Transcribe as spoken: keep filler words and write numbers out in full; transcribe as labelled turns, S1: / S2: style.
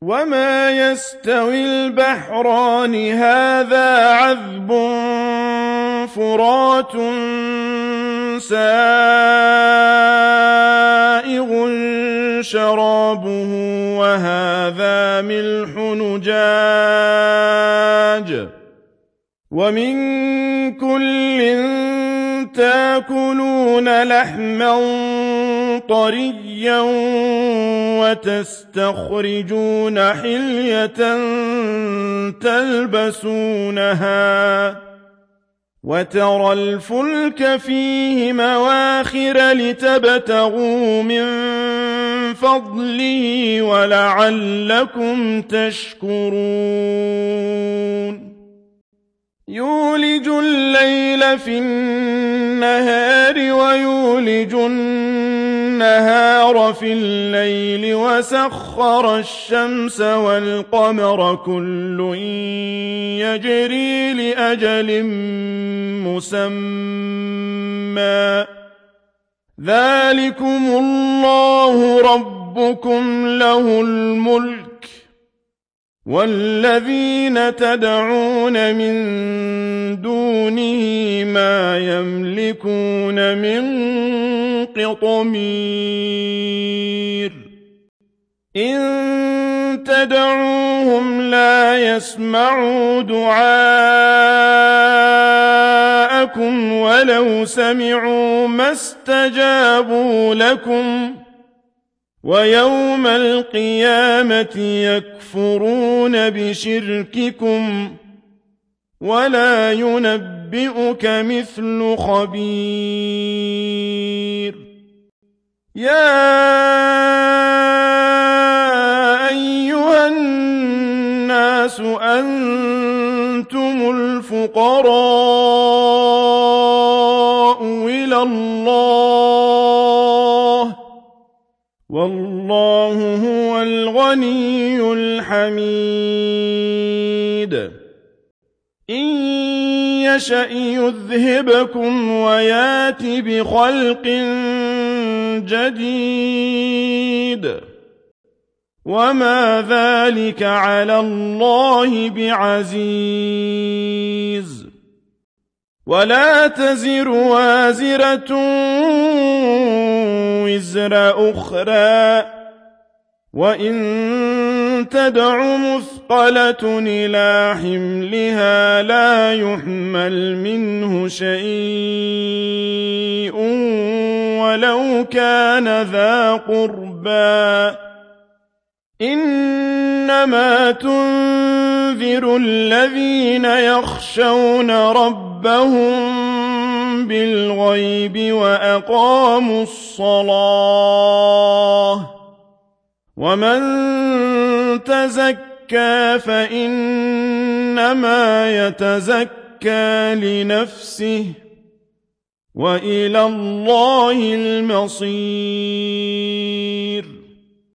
S1: وما يستوي البحران هذا عذب فرات سائغ شرابه وهذا ملح نجاج ومن كل تاكلون لحما طريا وتستخرجون حلية تلبسونها وترى الفلك فيه مواخر لتبتغوا من فضله ولعلكم تشكرون يولج الليل في النهار ويولج النهار في الليل وسخر الشمس والقمر كل يجري لأجل مسمى ذلكم الله ربكم له الملك والذين تدعون من دونه ما يملكون من قطمير إن تدعوهم لا يسمعوا دعاءكم ولو سمعوا ما استجابوا لكم ويوم القيامة يكفرون بشرككم ولا ينبئك مثل خبير يا أيها الناس أنتم الفقراء إلى الله والله هو الغني الحميد إن يشأ يذهبكم ويات بخلق جديد وما ذلك على الله بعزيز ولا تزر وازرة وزر أخرى وإن تدع مثقلة إلى حملها لا يحمل منه شيء ولو كان ذا قربى إنما تنذر الذين يخشون ربهم بالغيب وأقاموا الصلاة ومن تزكى فإنما يتزكى لنفسه وإلى الله المصير